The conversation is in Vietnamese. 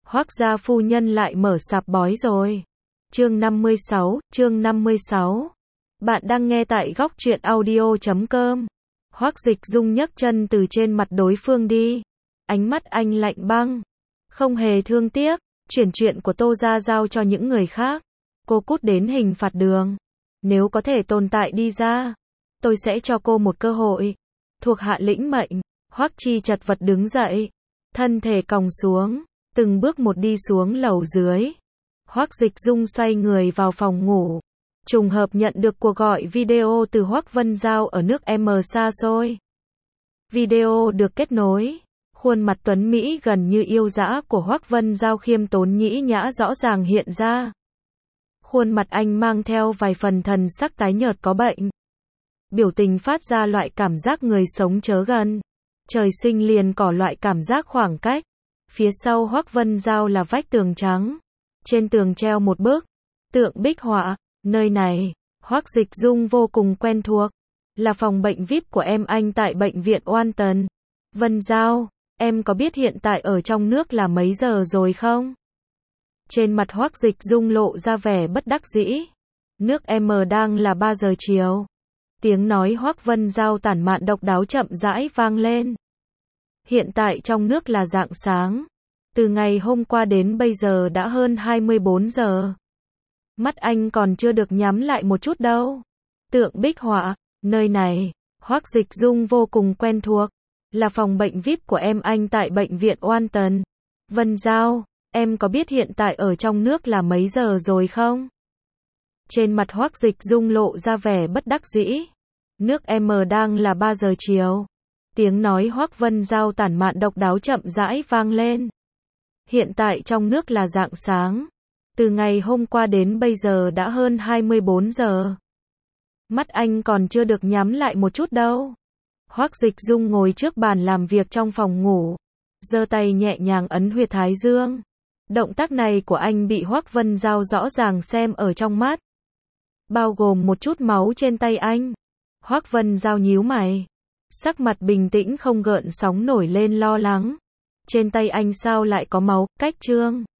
Hoác gia phu nhân lại mở sạp bói rồi. Chương 56. Bạn đang nghe tại góc truyện audio.com. Hoác Dịch Dung nhấc chân từ trên mặt đối phương đi. Ánh mắt anh lạnh băng, không hề thương tiếc, chuyển chuyện của Tô gia giao cho những người khác. Cô cút đến hình phạt đường. Nếu có thể tồn tại đi ra, tôi sẽ cho cô một cơ hội. Thuộc hạ lĩnh mệnh. Hoác Chi chật vật đứng dậy, thân thể còng xuống, từng bước một đi xuống lầu dưới. Hoác Dịch Dung xoay người vào phòng ngủ, trùng hợp nhận được cuộc gọi video từ Hoác Vân Giao ở nước M xa xôi. Video được kết nối, khuôn mặt tuấn Mỹ gần như yêu dã của Hoác Vân Giao khiêm tốn nhĩ nhã rõ ràng hiện ra. Khuôn mặt anh mang theo vài phần thần sắc tái nhợt có bệnh. Biểu tình phát ra loại cảm giác người sống chớ gần. Trời sinh liền có loại cảm giác khoảng cách. Phía sau Hoác Vân Giao là vách tường trắng. Trên tường treo một bức tượng bích họa. Nơi này, Hoác Dịch Dung vô cùng quen thuộc. Là phòng bệnh VIP của em anh tại bệnh viện Oan Tần. Vân Giao, em có biết hiện tại ở trong nước là mấy giờ rồi không? Trên mặt Hoác Dịch Dung lộ ra vẻ bất đắc dĩ. Nước M đang là 3 giờ chiều. Tiếng nói Hoác Vân Giao tản mạn độc đáo chậm rãi vang lên. Hiện tại trong nước là rạng sáng. Từ ngày hôm qua đến bây giờ đã hơn 24 giờ. Mắt anh còn chưa được nhắm lại một chút đâu. Tượng bích họa, nơi này, Hoác Dịch Dung vô cùng quen thuộc. Là phòng bệnh VIP của em anh tại bệnh viện Oan Tần. Vân Giao, em có biết hiện tại ở trong nước là mấy giờ rồi không? Trên mặt Hoác Dịch Dung lộ ra vẻ bất đắc dĩ. Nước M đang là 3 giờ chiều. Tiếng nói Hoác Vân Giao tản mạn độc đáo chậm rãi vang lên. Hiện tại trong nước là rạng sáng. Từ ngày hôm qua đến bây giờ đã hơn 24 giờ. Mắt anh còn chưa được nhắm lại một chút đâu. Hoác Dịch Dung ngồi trước bàn làm việc trong phòng ngủ, giơ tay nhẹ nhàng ấn huyệt thái dương. Động tác này của anh bị Hoác Vân Giao rõ ràng xem ở trong mắt. Bao gồm một chút máu trên tay anh. Hoác Vân Giao nhíu mày. Sắc mặt bình tĩnh không gợn sóng nổi lên lo lắng. Trên tay anh sao lại có máu, cách trương.